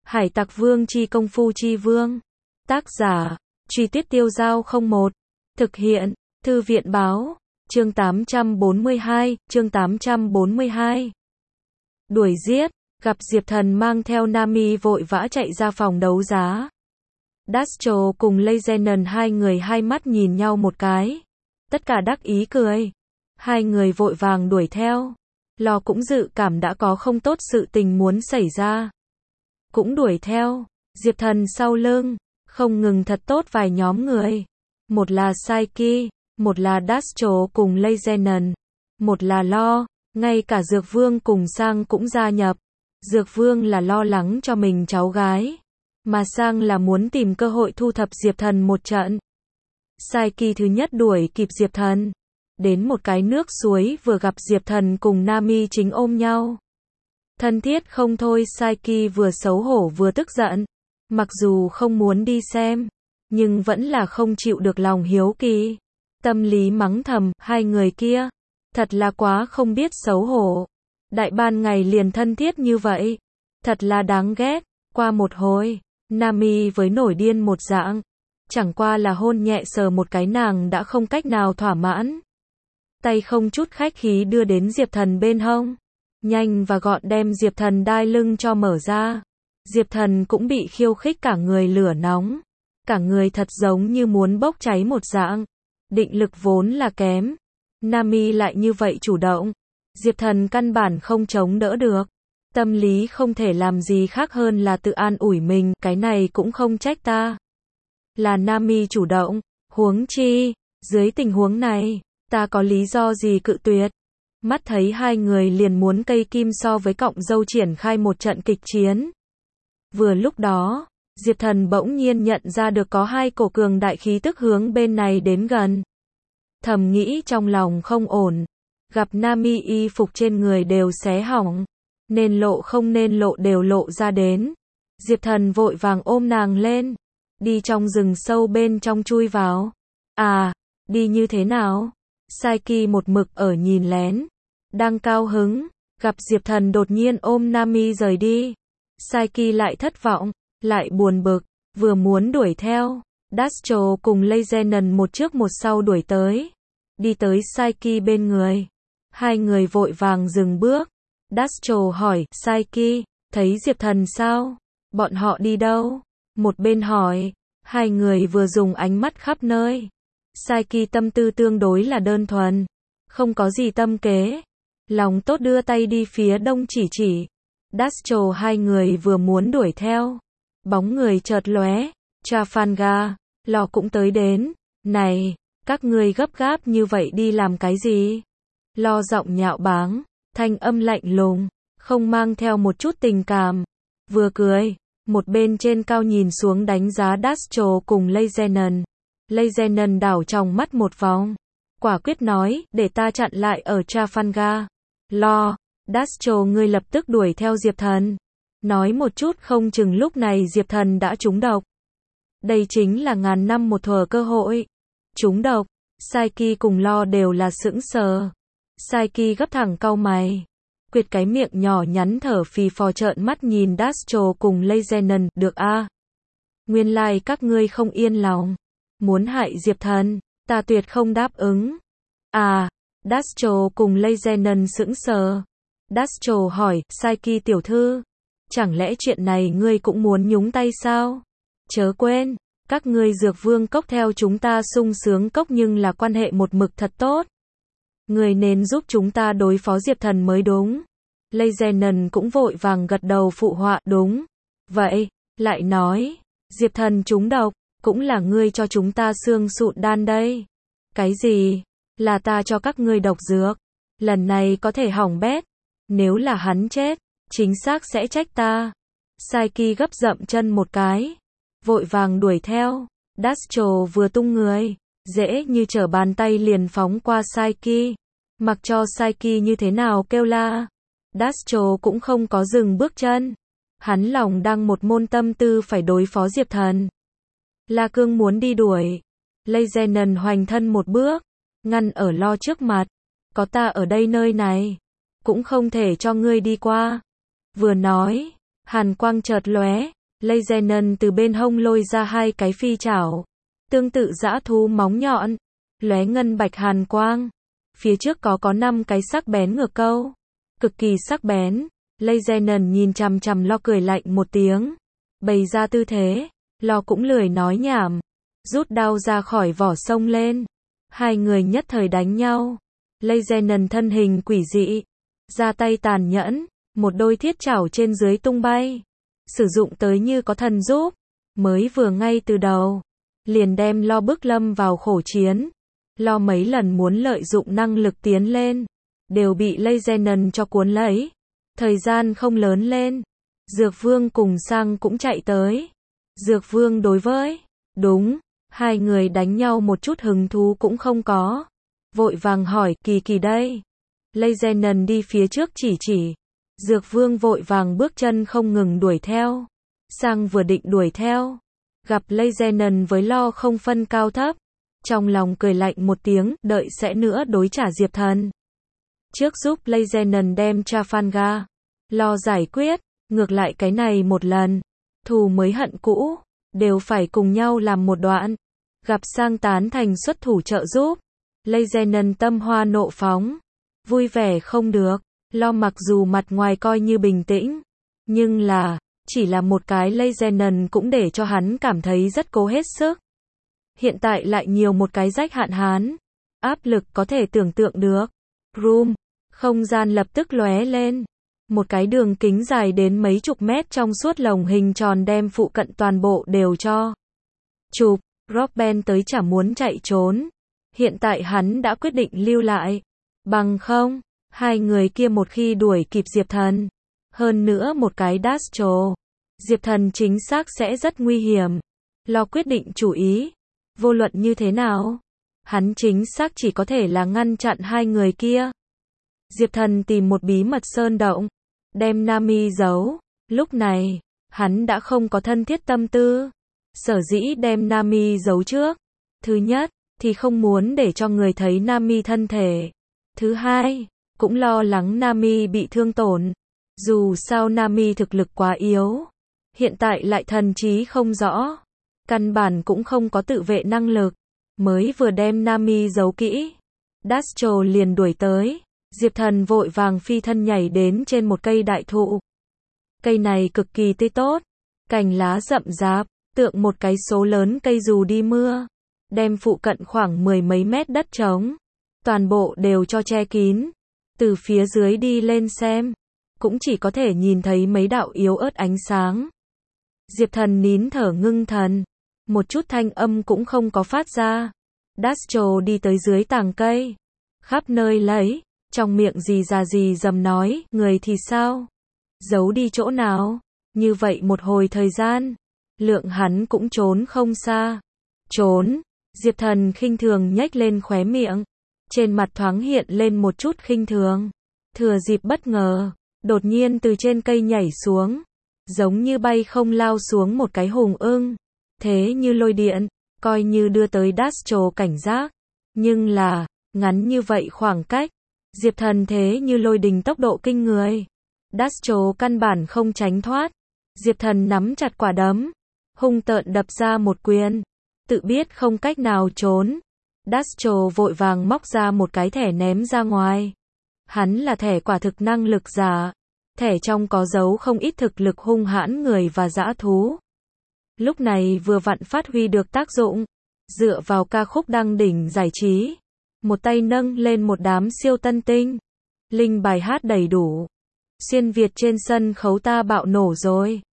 Hải Tặc Vương chi công phu chi vương. Tác giả, Truy Tuyết Tiêu Dao 01. Thực hiện, Thư viện báo. Chương 842, chương 842. Đuổi giết, gặp Diệp Thần mang theo Nami vội vã chạy ra phòng đấu giá. Dastro cùng Lezenon hai người hai mắt nhìn nhau một cái. Tất cả đắc ý cười. Hai người vội vàng đuổi theo. Lo cũng dự cảm đã có không tốt sự tình muốn xảy ra. Cũng đuổi theo. Diệp Thần sau lưng, không ngừng thật tốt vài nhóm người. Một là Saiki, một là Dastro cùng Lezenon, một là Lo, ngay cả Dược Vương cùng Sang cũng gia nhập. Dược Vương là lo lắng cho mình cháu gái, mà Sang là muốn tìm cơ hội thu thập Diệp Thần một trận. Saiki thứ nhất đuổi kịp Diệp Thần. Đến một cái nước suối vừa gặp Diệp Thần cùng Nami chính ôm nhau. Thân thiết không thôi, Saiki vừa xấu hổ vừa tức giận. Mặc dù không muốn đi xem, nhưng vẫn là không chịu được lòng hiếu kỳ. Tâm lý mắng thầm, hai người kia, thật là quá không biết xấu hổ. Đại ban ngày liền thân thiết như vậy, thật là đáng ghét. Qua một hồi, Nami với nổi điên một dạng, chẳng qua là hôn nhẹ sờ một cái nàng đã không cách nào thỏa mãn. Tay không chút khách khí đưa đến Diệp Thần bên hông, nhanh và gọn đem Diệp Thần đai lưng cho mở ra. Diệp Thần cũng bị khiêu khích cả người lửa nóng, cả người thật giống như muốn bốc cháy một dạng. Định lực vốn là kém, Nami lại như vậy chủ động, Diệp Thần căn bản không chống đỡ được. Tâm lý không thể làm gì khác hơn là tự an ủi mình, cái này cũng không trách ta. Là Nami chủ động, huống chi, dưới tình huống này, ta có lý do gì cự tuyệt. Mắt thấy hai người liền muốn cây kim so với cọng dâu triển khai một trận kịch chiến. Vừa lúc đó, Diệp Thần bỗng nhiên nhận ra được có hai cổ cường đại khí tức hướng bên này đến gần. Thầm nghĩ trong lòng không ổn, gặp Nami y phục trên người đều xé hỏng, nên lộ không nên lộ đều lộ ra đến. Diệp Thần vội vàng ôm nàng lên, đi trong rừng sâu bên trong chui vào. À, đi như thế nào? Saiki một mực ở nhìn lén, đang cao hứng, gặp Diệp Thần đột nhiên ôm Nami rời đi. Saiki lại thất vọng, lại buồn bực, vừa muốn đuổi theo. Dastro cùng Lezenon một trước một sau đuổi tới. Đi tới Saiki bên người. Hai người vội vàng dừng bước. Dastro hỏi, Saiki, thấy Diệp Thần sao? Bọn họ đi đâu? Một bên hỏi, hai người vừa dùng ánh mắt khắp nơi. Saiki tâm tư tương đối là đơn thuần, không có gì tâm kế. Lòng tốt đưa tay đi phía đông chỉ. Dastro hai người vừa muốn đuổi theo. Bóng người chợt lóe, Trafalgar, Lo cũng tới đến. Này, các ngươi gấp gáp như vậy đi làm cái gì? Lo giọng nhạo báng, thanh âm lạnh lùng, không mang theo một chút tình cảm. Vừa cười, một bên trên cao nhìn xuống đánh giá Dastro cùng Lezenon. Lezenon đảo trong mắt một vòng, quả quyết nói, để ta chặn lại ở Trafalgar. Lo, Dastro ngươi lập tức đuổi theo Diệp Thần. Nói một chút không chừng lúc này Diệp Thần đã trúng độc. Đây chính là ngàn năm một thuở cơ hội. Trúng độc, Saiki cùng Lo đều là sững sờ. Saiki gấp thẳng cau mày, quyệt cái miệng nhỏ nhắn thở phì phò trợn mắt nhìn Dastro cùng Lezenon, được a? Nguyên lai các ngươi không yên lòng, muốn hại Diệp Thần, ta tuyệt không đáp ứng. À, Dastro cùng Lezenon sững sờ. Dastro hỏi, Saiki tiểu thư, chẳng lẽ chuyện này ngươi cũng muốn nhúng tay sao? Chớ quên, các ngươi Dược Vương cốc theo chúng ta sung sướng cốc nhưng là quan hệ một mực thật tốt. Ngươi nên giúp chúng ta đối phó Diệp Thần mới đúng. Lezenon cũng vội vàng gật đầu phụ họa, đúng. Vậy, lại nói, Diệp Thần trúng độc, cũng là ngươi cho chúng ta xương sụn đan đây. Cái gì? Là ta cho các ngươi độc dược. Lần này có thể hỏng bét. Nếu là hắn chết, chính xác sẽ trách ta. Saiki gấp dậm chân một cái, vội vàng đuổi theo. Dastro vừa tung người, dễ như trở bàn tay liền phóng qua Saiki. Mặc cho Saiki như thế nào kêu la, Dastro cũng không có dừng bước chân. Hắn lòng đang một môn tâm tư phải đối phó Diệp Thần. La Cương muốn đi đuổi. Lezenon hoành thân một bước, ngăn ở Lo trước mặt. Có ta ở đây nơi này, cũng không thể cho ngươi đi qua. Vừa nói, hàn quang chợt lóe, Legend từ bên hông lôi ra hai cái phi chảo, tương tự dã thú móng nhọn, lóe ngân bạch hàn quang. Phía trước có 5 cái sắc bén ngược câu, cực kỳ sắc bén. Legend nhìn chằm chằm Lo cười lạnh một tiếng, bày ra tư thế. Lo cũng lười nói nhảm, rút đao ra khỏi vỏ xông lên. Hai người nhất thời đánh nhau. Legend thân hình quỷ dị, ra tay tàn nhẫn, một đôi thiết chảo trên dưới tung bay, sử dụng tới như có thần giúp. Mới vừa ngay từ đầu, liền đem Lo bức lâm vào khổ chiến. Lo mấy lần muốn lợi dụng năng lực tiến lên, đều bị Legend cho cuốn lấy. Thời gian không lớn lên, Dược Vương cùng Sang cũng chạy tới. Dược Vương đối với, đúng, hai người đánh nhau một chút hứng thú cũng không có. Vội vàng hỏi, Kỳ Kỳ đây. Legend đi phía trước chỉ. Dược Vương vội vàng bước chân không ngừng đuổi theo. Sang vừa định đuổi theo, gặp Legend với Lo không phân cao thấp. Trong lòng cười lạnh một tiếng, đợi sẽ nữa đối trả Diệp Thần. Trước giúp Legend đem Trafalgar, Lo giải quyết, ngược lại cái này một lần, thù mới hận cũ, đều phải cùng nhau làm một đoạn. Gặp Sang tán thành xuất thủ trợ giúp, Legend tâm hoa nộ phóng, vui vẻ không được. Lo mặc dù mặt ngoài coi như bình tĩnh, nhưng là, chỉ là một cái Legend cũng để cho hắn cảm thấy rất cố hết sức. Hiện tại lại nhiều một cái rách hạn hán, áp lực có thể tưởng tượng được. Room, không gian lập tức lóe lên. Một cái đường kính dài đến mấy chục mét trong suốt lồng hình tròn đem phụ cận toàn bộ đều cho chụp. Robben tới chả muốn chạy trốn. Hiện tại hắn đã quyết định lưu lại. Bằng không, hai người kia một khi đuổi kịp Diệp Thần, hơn nữa một cái Dastro, Diệp Thần chính xác sẽ rất nguy hiểm. Lo quyết định chủ ý. Vô luận như thế nào, hắn chính xác chỉ có thể là ngăn chặn hai người kia. Diệp Thần tìm một bí mật sơn động, đem Nami giấu. Lúc này, hắn đã không có thân thiết tâm tư. Sở dĩ đem Nami giấu trước. Thứ nhất, thì không muốn để cho người thấy Nami thân thể. Thứ hai, cũng lo lắng Nami bị thương tổn. Dù sao Nami thực lực quá yếu, hiện tại lại thần trí không rõ, căn bản cũng không có tự vệ năng lực. Mới vừa đem Nami giấu kỹ, Dastro liền đuổi tới. Diệp Thần vội vàng phi thân nhảy đến trên một cây đại thụ. Cây này cực kỳ tươi tốt, cành lá rậm rạp, tượng một cái số lớn cây dù đi mưa, đem phụ cận khoảng 10 mấy mét đất trống, toàn bộ đều cho che kín. Từ phía dưới đi lên xem, cũng chỉ có thể nhìn thấy mấy đạo yếu ớt ánh sáng. Diệp Thần nín thở ngưng thần, một chút thanh âm cũng không có phát ra. Dastro đi tới dưới tàng cây, khắp nơi lấy, trong miệng gì già gì dầm nói, người thì sao? Giấu đi chỗ nào? Như vậy một hồi thời gian, lượng hắn cũng trốn không xa. Trốn, Diệp Thần khinh thường nhếch lên khóe miệng, trên mặt thoáng hiện lên một chút khinh thường. Thừa dịp bất ngờ, đột nhiên từ trên cây nhảy xuống, giống như bay không lao xuống một cái hùng ưng, thế như lôi điện, coi như đưa tới Dastro cảnh giác. Nhưng là, ngắn như vậy khoảng cách, Diệp Thần thế như lôi đình tốc độ kinh người. Dastro căn bản không tránh thoát. Diệp Thần nắm chặt quả đấm, hung tợn đập ra một quyền, tự biết không cách nào trốn. Dastro vội vàng móc ra một cái thẻ ném ra ngoài. Hắn là thẻ quả thực năng lực giả. Thẻ trong có dấu không ít thực lực hung hãn người và dã thú. Lúc này vừa vặn phát huy được tác dụng. Dựa vào ca khúc đăng đỉnh giải trí, một tay nâng lên một đám siêu tân tinh. Linh bài hát đầy đủ. Xuyên Việt trên sân khấu ta bạo nổ rồi.